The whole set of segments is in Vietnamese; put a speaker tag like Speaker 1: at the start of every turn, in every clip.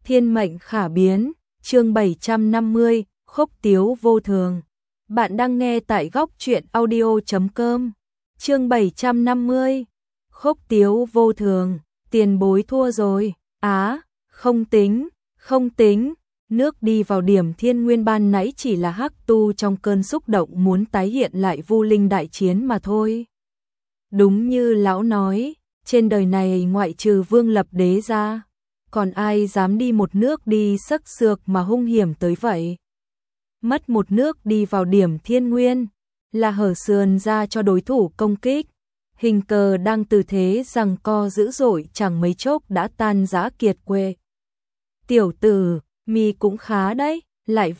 Speaker 1: Thiên mệnh khả biến, chương 750, khúc tiếu vô thường. Bạn đang nghe tại góc truyện audio.com. Chương 750, khúc tiếu vô thường, tiền bối thua rồi. Không tính, nước đi vào điểm thiên nguyên ban nãy chỉ là Hắc Tu trong cơn xúc động muốn tái hiện lại Vu Linh đại chiến mà thôi. Đúng như lão nói, trên đời này ngoại trừ Vương Lập Đế ra, còn ai dám đi một nước đi sắc sược mà hung hiểm tới vậy. Mất một nước đi vào điểm thiên nguyên, là hở sườn ra cho đối thủ công kích. Hình cờ đang từ thế giằng co dữ dội chẳng mấy chốc đã tan rã kiệt quệ. Tiểu tử, mi cũng khá đấy, lại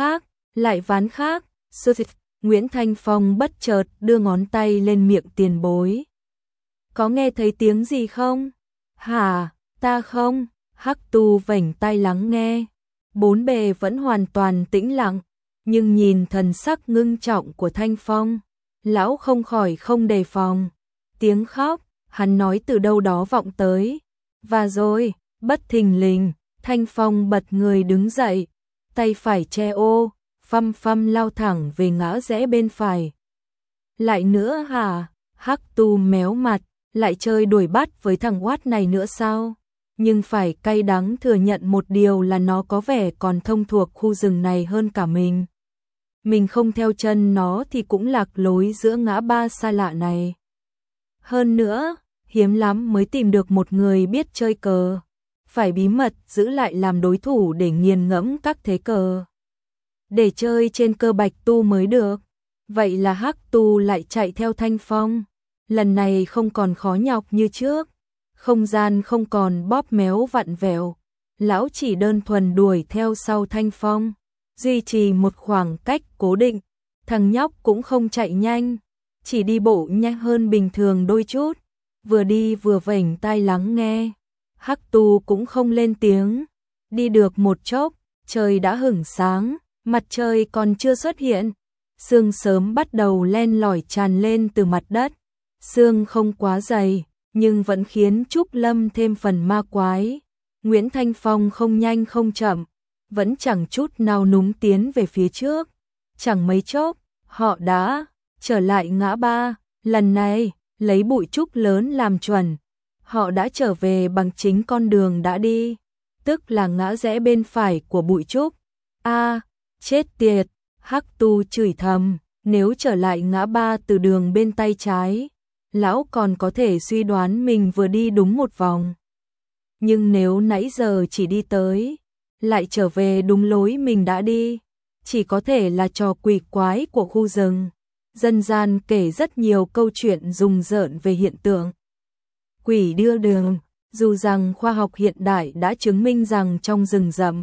Speaker 1: ván khác. Nguyễn Thanh Phong bất chợt đưa ngón tay lên miệng tiền bối. Có nghe thấy tiếng gì không? Hả, ta không. Hắc Tu vểnh tai lắng nghe. Bốn bề vẫn hoàn toàn tĩnh lặng, nhưng nhìn thần sắc ngưng trọng của Thanh Phong, lão không khỏi không đề phòng. Tiếng khóc, hắn nói từ đâu đó vọng tới. Và rồi, bất thình lình, Thanh Phong bật người đứng dậy, tay phải che ô, phăm lao thẳng về ngã rẽ bên phải. Lại nữa hả? Hắc Tu méo mặt, lại chơi đuổi bắt với thằng oát này nữa sao? Nhưng phải cay đắng thừa nhận một điều là nó có vẻ còn thông thuộc khu rừng này hơn cả mình. Mình không theo chân nó thì cũng lạc lối giữa ngã ba xa lạ này. Hơn nữa, hiếm lắm mới tìm được một người biết chơi cờ. Phải bí mật giữ lại làm đối thủ để nghiền ngẫm các thế cờ. Để chơi trên cơ Bạch Tu mới được. Vậy là Hắc Tu lại chạy theo Thanh Phong. Lần này không còn khó nhọc như trước. Không gian không còn bóp méo vặn vẹo. Lão chỉ đơn thuần đuổi theo sau Thanh Phong, duy trì một khoảng cách cố định. Thằng nhóc cũng không chạy nhanh, chỉ đi bộ nhanh hơn bình thường đôi chút, vừa đi vừa vểnh tai lắng nghe. Hắc Tu cũng không lên tiếng. Đi được một chốc, trời đã hửng sáng, mặt trời còn chưa xuất hiện. Sương sớm bắt đầu len lỏi tràn lên từ mặt đất. Sương không quá dày, nhưng vẫn khiến Trúc Lâm thêm phần ma quái. Nguyễn Thanh Phong không nhanh không chậm, vẫn chẳng chút nào núm tiến về phía trước. Chẳng mấy chốc, họ đã trở lại ngã ba, lần này, lấy bụi trúc lớn làm chuẩn. Họ đã trở về bằng chính con đường đã đi, tức là ngã rẽ bên phải của bụi trúc. Chết tiệt, Hắc Tu chửi thầm, nếu trở lại ngã ba từ đường bên tay trái, lão còn có thể suy đoán mình vừa đi đúng một vòng. Nhưng nếu nãy giờ chỉ đi tới, lại trở về đúng lối mình đã đi, chỉ có thể là trò quỷ quái của khu rừng. Dân gian kể rất nhiều câu chuyện rùng rợn về hiện tượng quỷ đưa đường, dù rằng khoa học hiện đại đã chứng minh rằng trong rừng rậm,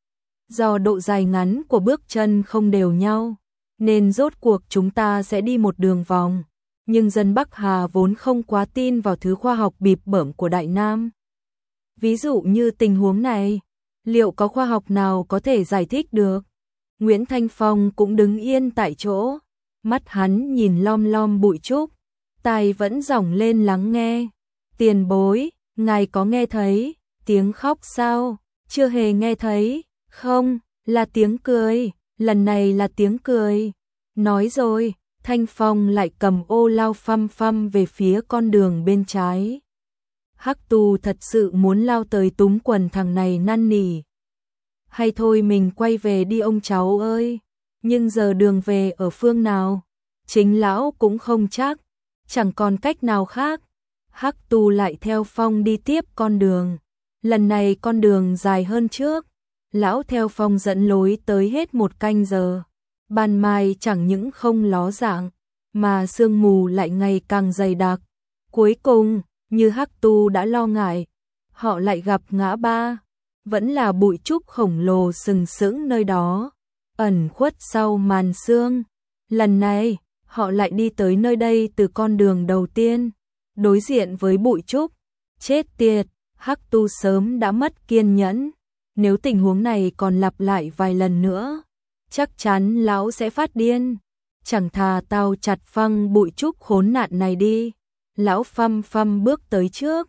Speaker 1: do độ dài ngắn của bước chân không đều nhau, nên rốt cuộc chúng ta sẽ đi một đường vòng. Nhưng dân Bắc Hà vốn không quá tin vào thứ khoa học bịp bợm của Đại Nam. Ví dụ như tình huống này, liệu có khoa học nào có thể giải thích được? Nguyễn Thanh Phong cũng đứng yên tại chỗ, mắt hắn nhìn lom lom bụi trúc, tai vẫn dỏng lên lắng nghe. Tiền bối, ngài có nghe thấy tiếng khóc sao? Chưa hề nghe thấy. Không, là tiếng cười, lần này là tiếng cười. Nói rồi, Thanh Phong lại cầm ô lao phăm về phía con đường bên trái. Hắc Tu thật sự muốn lao tới túm quần thằng này năn nỉ. Hay thôi mình quay về đi ông cháu ơi. Nhưng giờ đường về ở phương nào? Chính lão cũng không chắc. Chẳng còn cách nào khác. Hắc Tu lại theo Phong đi tiếp con đường. Lần này con đường dài hơn trước. Lão theo Phong dẫn lối tới hết một canh giờ. Ban mai chẳng những không ló dạng, mà sương mù lại ngày càng dày đặc. Cuối cùng, như Hắc Tu đã lo ngại, họ lại gặp ngã ba. Vẫn là bụi trúc khổng lồ sừng sững nơi đó, ẩn khuất sau màn sương. Lần này, họ lại đi tới nơi đây từ con đường đầu tiên, đối diện với bụi trúc. Chết tiệt, Hắc Tu sớm đã mất kiên nhẫn. Nếu tình huống này còn lặp lại vài lần nữa, chắc chắn lão sẽ phát điên. Chẳng thà tao chặt phăng bụi trúc khốn nạn này đi. Lão phăm bước tới trước,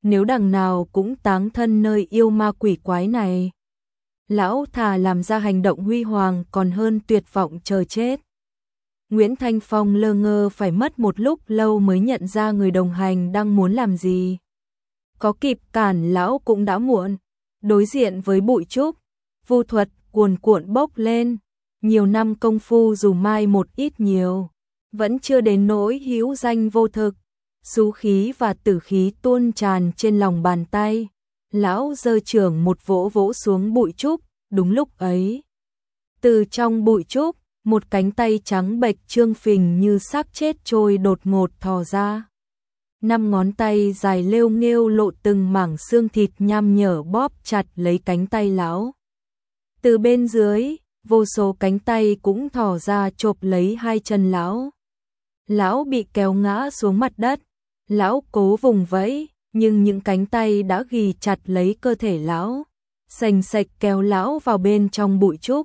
Speaker 1: nếu đằng nào cũng táng thân nơi yêu ma quỷ quái này. Lão thà làm ra hành động huy hoàng còn hơn tuyệt vọng chờ chết. Nguyễn Thanh Phong lơ ngơ phải mất một lúc lâu mới nhận ra người đồng hành đang muốn làm gì. Có kịp cản lão cũng đã muộn. Đối diện với bụi trúc, vu thuật cuồn cuộn bốc lên. Nhiều năm công phu dù mai một ít nhiều, vẫn chưa đến nỗi hữu danh vô thực. Xú khí và tử khí tuôn tràn trên lòng bàn tay. Lão giơ chưởng một vỗ vỗ xuống bụi trúc. Đúng lúc ấy, từ trong bụi trúc, một cánh tay trắng bệch trương phình như xác chết trôi đột ngột thò ra. 5 ngón tay dài lêu nghêu lộ từng mảng xương thịt nham nhở bóp chặt lấy cánh tay lão. Từ bên dưới, vô số cánh tay cũng thò ra chộp lấy hai chân lão. Lão bị kéo ngã xuống mặt đất. Lão cố vùng vẫy, nhưng những cánh tay đã ghì chặt lấy cơ thể lão, sành sạch kéo lão vào bên trong bụi trúc.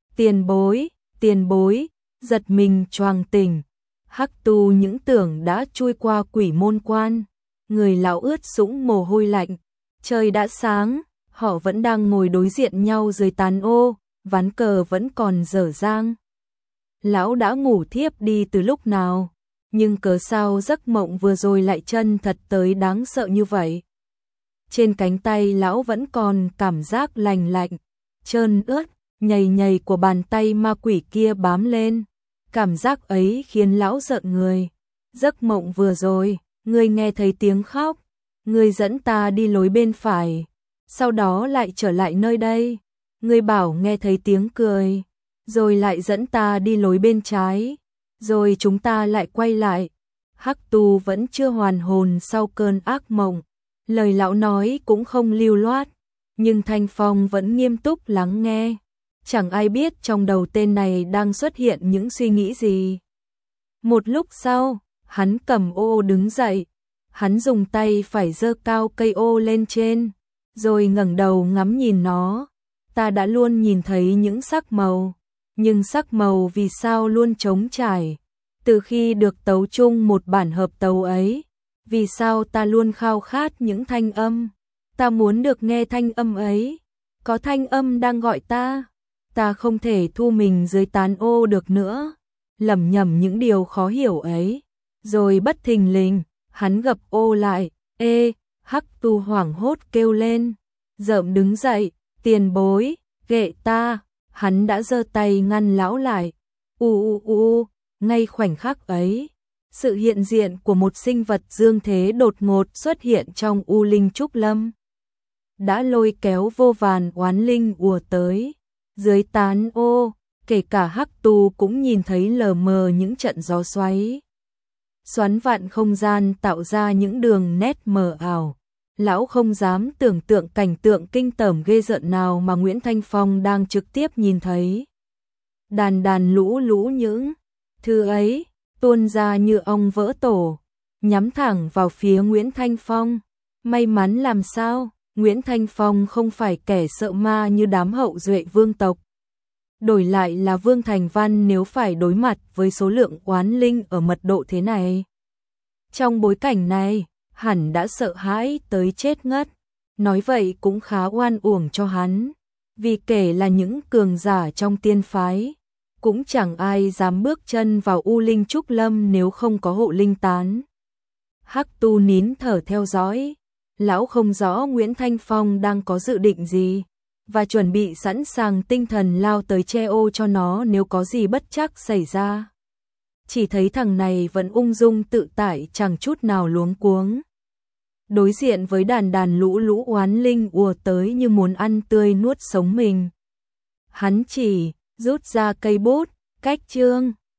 Speaker 1: Tiền bối, giật mình choàng tỉnh. Hắc Tu những tưởng đã chui qua quỷ môn quan, người lão ướt sũng mồ hôi lạnh. Trời đã sáng, họ vẫn đang ngồi đối diện nhau dưới tán ô, ván cờ vẫn còn dở dang. Lão đã ngủ thiếp đi từ lúc nào, nhưng cớ sao giấc mộng vừa rồi lại chân thật tới đáng sợ như vậy. Trên cánh tay lão vẫn còn cảm giác lành lạnh, trơn ướt, nhầy nhầy của bàn tay ma quỷ kia bám lên. Cảm giác ấy khiến lão giận người. Giấc mộng vừa rồi, ngươi nghe thấy tiếng khóc, ngươi dẫn ta đi lối bên phải, sau đó lại trở lại nơi đây. Ngươi bảo nghe thấy tiếng cười, rồi lại dẫn ta đi lối bên trái, rồi chúng ta lại quay lại. Hắc Tu vẫn chưa hoàn hồn sau cơn ác mộng. Lời lão nói cũng không lưu loát, nhưng Thanh Phong vẫn nghiêm túc lắng nghe. Chẳng ai biết trong đầu tên này đang xuất hiện những suy nghĩ gì. Một lúc sau, hắn cầm ô đứng dậy. Hắn dùng tay phải giơ cao cây ô lên trên, rồi ngẩng đầu ngắm nhìn nó. Ta đã luôn nhìn thấy những sắc màu, nhưng sắc màu vì sao luôn trống trải? Từ khi được tấu chung một bản hợp tấu ấy, vì sao ta luôn khao khát những thanh âm? Ta muốn được nghe thanh âm ấy. Có thanh âm đang gọi ta. Ta không thể thu mình dưới tán ô được nữa. Lẩm nhẩm những điều khó hiểu ấy. Rồi bất thình lình, hắn gập ô lại. Ê, Hắc Tu hoảng hốt kêu lên. Rợm đứng dậy, tiền bối, ghệ ta. Hắn đã giơ tay ngăn lão lại. Ngay khoảnh khắc ấy, sự hiện diện của một sinh vật dương thế đột ngột xuất hiện trong U Linh Trúc Lâm, đã lôi kéo vô vàn oán linh ùa tới. Dưới tán ô, kể cả Hắc Tu cũng nhìn thấy lờ mờ những trận gió xoáy. Xoắn vặn không gian tạo ra những đường nét mờ ảo. Lão không dám tưởng tượng cảnh tượng kinh tởm ghê rợn nào mà Nguyễn Thanh Phong đang trực tiếp nhìn thấy. Đàn lũ những thứ ấy tuôn ra như ong vỡ tổ, nhắm thẳng vào phía Nguyễn Thanh Phong. May mắn làm sao, Nguyễn Thanh Phong không phải kẻ sợ ma như đám hậu duệ vương tộc. Đổi lại là Vương Thành Văn nếu phải đối mặt với số lượng oán linh ở mật độ thế này. Trong bối cảnh này, hẳn đã sợ hãi tới chết ngất. Nói vậy cũng khá oan uổng cho hắn, vì kể là những cường giả trong tiên phái, cũng chẳng ai dám bước chân vào U Linh Trúc Lâm nếu không có hộ linh tán. Hắc Tu nín thở theo dõi. Lão không rõ Nguyễn Thanh Phong đang có dự định gì, và chuẩn bị sẵn sàng tinh thần lao tới che ô cho nó nếu có gì bất trắc xảy ra. Chỉ thấy thằng này vẫn ung dung tự tại chẳng chút nào luống cuống. Đối diện với đàn lũ oán linh ùa tới như muốn ăn tươi nuốt sống mình. Hắn chỉ rút ra cây bút, cách chương.